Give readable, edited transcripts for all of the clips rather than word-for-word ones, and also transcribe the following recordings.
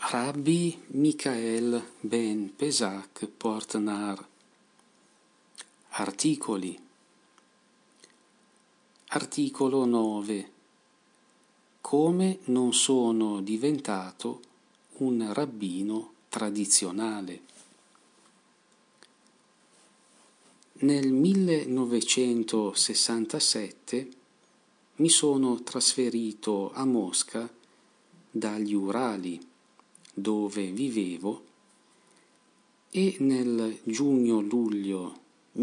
Rabbi Michael ben Pesach Portnar. Articoli. Articolo 9. Come non sono diventato un rabbino tradizionale. Nel 1967 mi sono trasferito a Mosca dagli Urali, dove vivevo, e nel giugno-luglio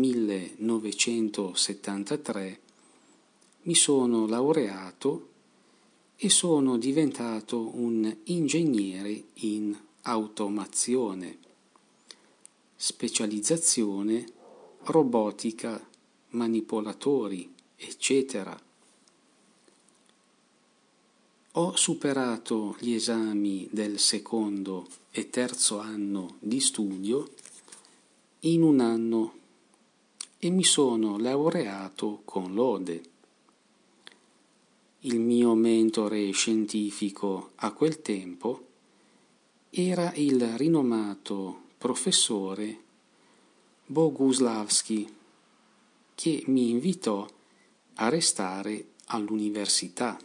1973 mi sono laureato e sono diventato un ingegnere in automazione, specializzazione, robotica, manipolatori, eccetera. Ho superato gli esami del secondo e terzo anno di studio in un anno e mi sono laureato con lode. Il mio mentore scientifico a quel tempo era il rinomato professore Boguslavski, che mi invitò a restare all'università.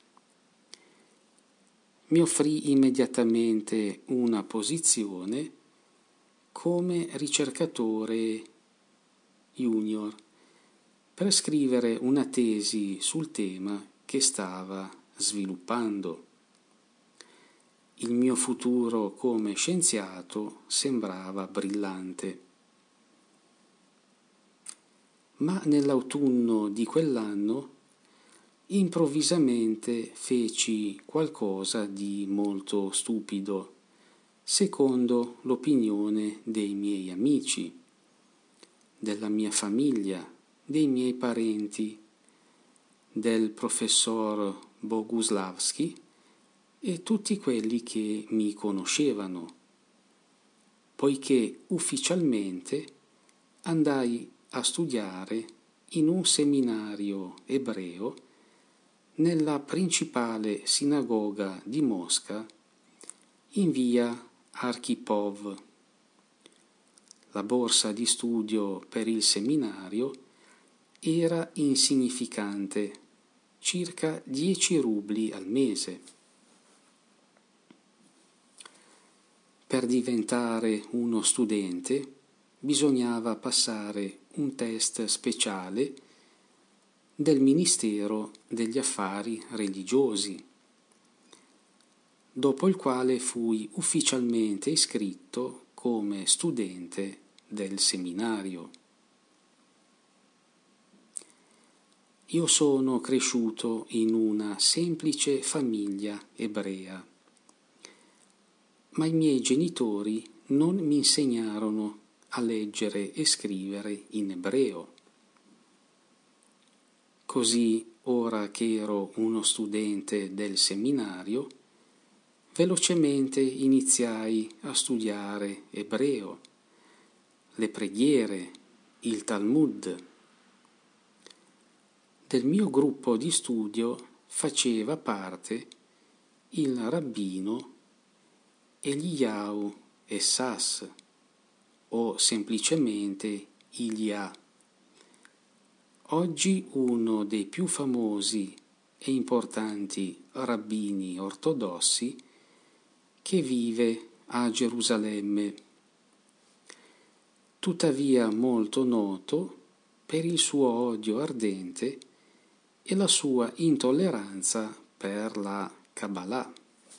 Mi offrì immediatamente una posizione come ricercatore junior per scrivere una tesi sul tema che stava sviluppando. Il mio futuro come scienziato sembrava brillante. Ma nell'autunno di quell'anno improvvisamente feci qualcosa di molto stupido, secondo l'opinione dei miei amici, della mia famiglia, dei miei parenti, del professor Boguslavski e tutti quelli che mi conoscevano, poiché ufficialmente andai a studiare in un seminario ebreo nella principale sinagoga di Mosca in via Archipov. La borsa di studio per il seminario era insignificante, circa 10 rubli al mese. Per diventare uno studente bisognava passare un test speciale del Ministero degli Affari Religiosi, dopo il quale fui ufficialmente iscritto come studente del seminario. Io sono cresciuto in una semplice famiglia ebrea, ma i miei genitori non mi insegnarono a leggere e scrivere in ebreo. Così, ora che ero uno studente del seminario, velocemente iniziai a studiare ebreo, le preghiere, il Talmud. Del mio gruppo di studio faceva parte il rabbino Eliyahu Essas, o semplicemente Ilia, oggi uno dei più famosi e importanti rabbini ortodossi che vive a Gerusalemme, tuttavia molto noto per il suo odio ardente e la sua intolleranza per la Kabbalah.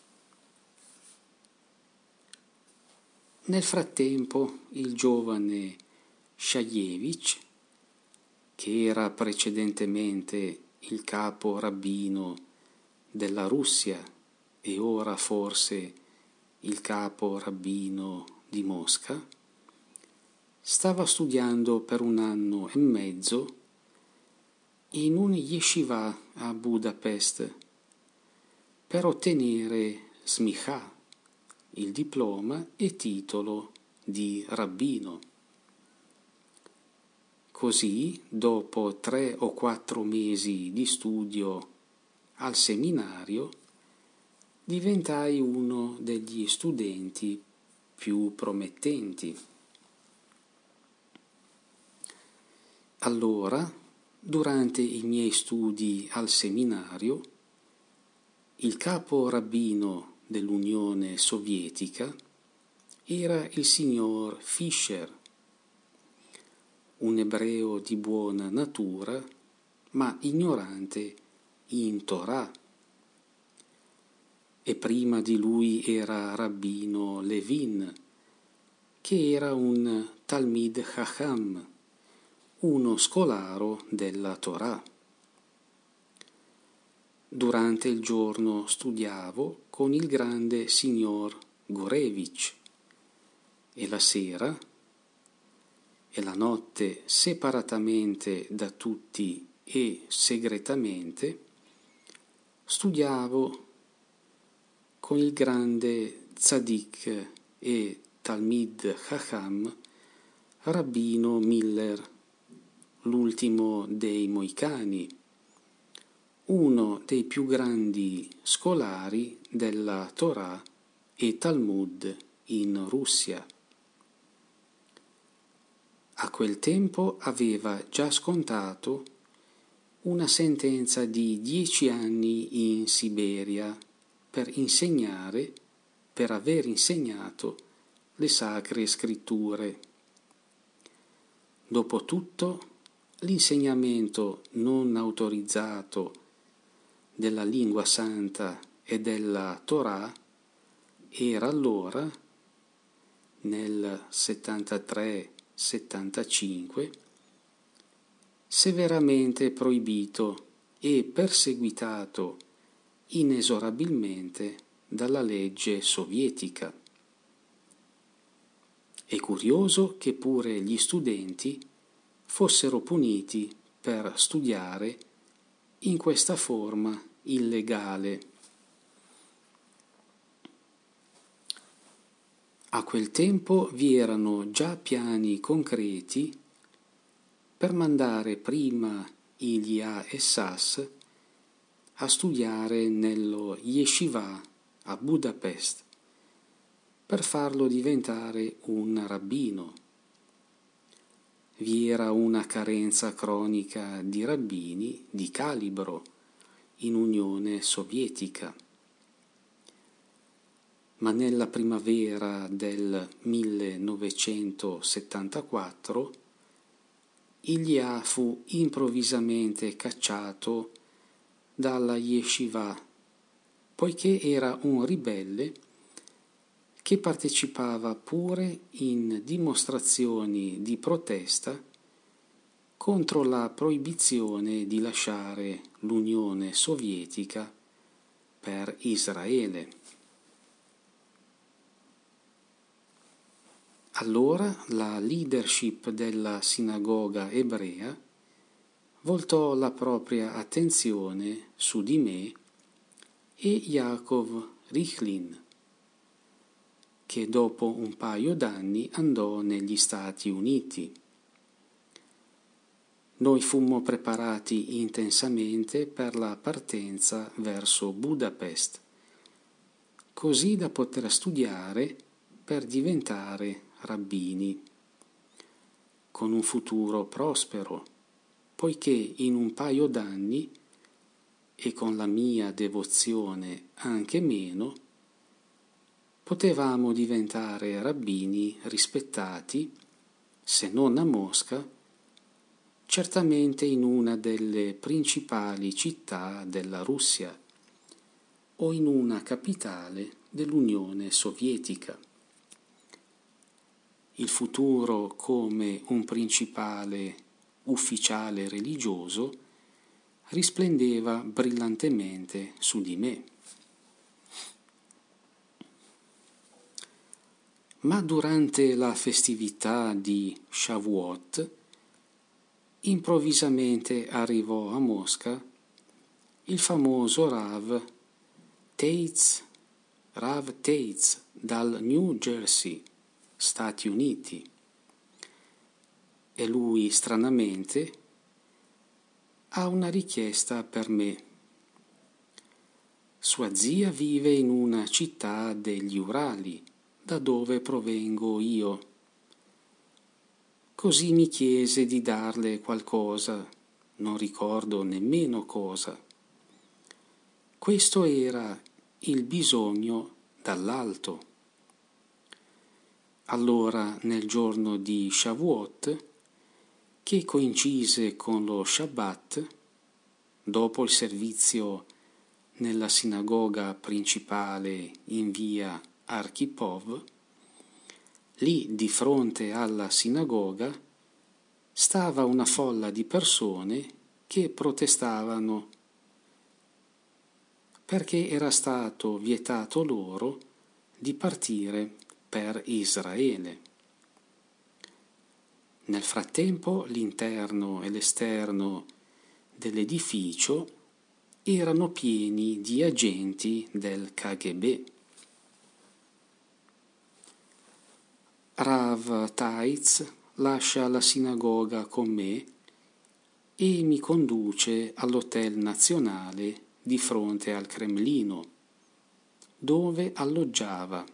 Nel frattempo il giovane Shayevich, che era precedentemente il capo rabbino della Russia e ora forse il capo rabbino di Mosca, stava studiando per un anno e mezzo in un yeshiva a Budapest per ottenere smicha, il diploma e titolo di rabbino. Così, dopo 3 o 4 mesi di studio al seminario, diventai uno degli studenti più promettenti. Allora, durante i miei studi al seminario, il capo rabbino dell'Unione Sovietica era il signor Fischer, un ebreo di buona natura, ma ignorante in Torah. E prima di lui era rabbino Levin, che era un Talmid Chacham, uno scolaro della Torah. Durante il giorno studiavo con il grande signor Gorevich e la sera e la notte, separatamente da tutti e segretamente, studiavo con il grande Tzadik e Talmid Chacham Rabbino Miller, l'ultimo dei Moicani, uno dei più grandi scolari della Torah e Talmud in Russia. A quel tempo aveva già scontato una sentenza di 10 anni in Siberia per aver insegnato le sacre scritture. Dopotutto, l'insegnamento non autorizzato della lingua santa e della Torah era allora, nel 73-75, severamente proibito e perseguitato inesorabilmente dalla legge sovietica. È curioso che pure gli studenti fossero puniti per studiare in questa forma illegale. A quel tempo vi erano già piani concreti per mandare prima Ilya e Sas a studiare nello Yeshiva a Budapest per farlo diventare un rabbino. Vi era una carenza cronica di rabbini di calibro in Unione Sovietica. Ma nella primavera del 1974 Ilya fu improvvisamente cacciato dalla Yeshiva, poiché era un ribelle che partecipava pure in dimostrazioni di protesta contro la proibizione di lasciare l'Unione Sovietica per Israele. Allora la leadership della sinagoga ebrea voltò la propria attenzione su di me e Yaakov Richlin, che dopo un paio d'anni andò negli Stati Uniti. Noi fummo preparati intensamente per la partenza verso Budapest, così da poter studiare per diventare rabbini, con un futuro prospero, poiché in un paio d'anni, e con la mia devozione anche meno, potevamo diventare rabbini rispettati, se non a Mosca, certamente in una delle principali città della Russia o in una capitale dell'Unione Sovietica. Il futuro come un principale ufficiale religioso risplendeva brillantemente su di me. Ma durante la festività di Shavuot, improvvisamente arrivò a Mosca il famoso Rav Teitz dal New Jersey, Stati Uniti, e lui stranamente ha una richiesta per me. Sua zia vive in una città degli Urali, da dove provengo io. Così mi chiese di darle qualcosa, non ricordo nemmeno cosa. Questo era il bisogno dall'alto. Allora, nel giorno di Shavuot, che coincise con lo Shabbat, dopo il servizio nella sinagoga principale in via Archipov, lì di fronte alla sinagoga stava una folla di persone che protestavano perché era stato vietato loro di partire per Israele. Nel frattempo l'interno e l'esterno dell'edificio erano pieni di agenti del KGB. Rav Taitz lascia la sinagoga con me e mi conduce all'Hotel Nazionale di fronte al Cremlino, dove alloggiava.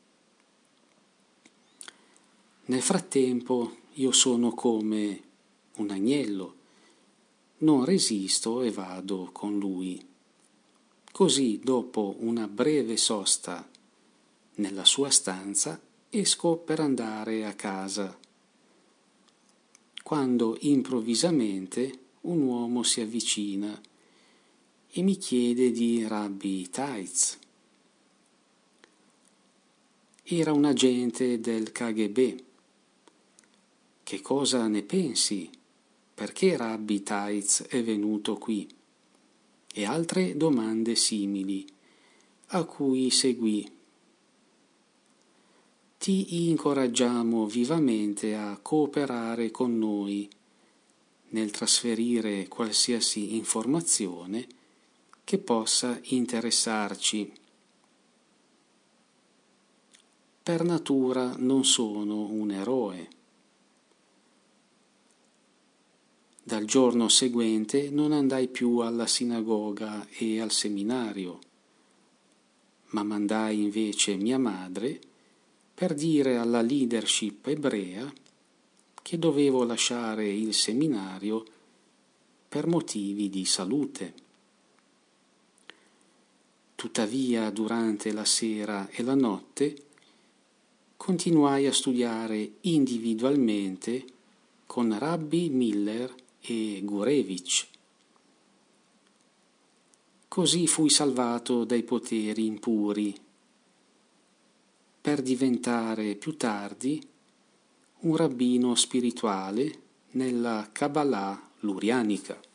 Nel frattempo io sono come un agnello, non resisto e vado con lui. Così, dopo una breve sosta nella sua stanza, esco per andare a casa, quando improvvisamente un uomo si avvicina e mi chiede di Rabbi Taitz. Era un agente del KGB. Che cosa ne pensi? Perché Rabbi Taitz è venuto qui? E altre domande simili, a cui seguì: ti incoraggiamo vivamente a cooperare con noi nel trasferire qualsiasi informazione che possa interessarci. Per natura non sono un eroe. Dal giorno seguente non andai più alla sinagoga e al seminario, ma mandai invece mia madre per dire alla leadership ebrea che dovevo lasciare il seminario per motivi di salute. Tuttavia, durante la sera e la notte, continuai a studiare individualmente con Rabbi Miller e Gurevich. Così fui salvato dai poteri impuri, per diventare più tardi un rabbino spirituale nella Kabbalah lurianica.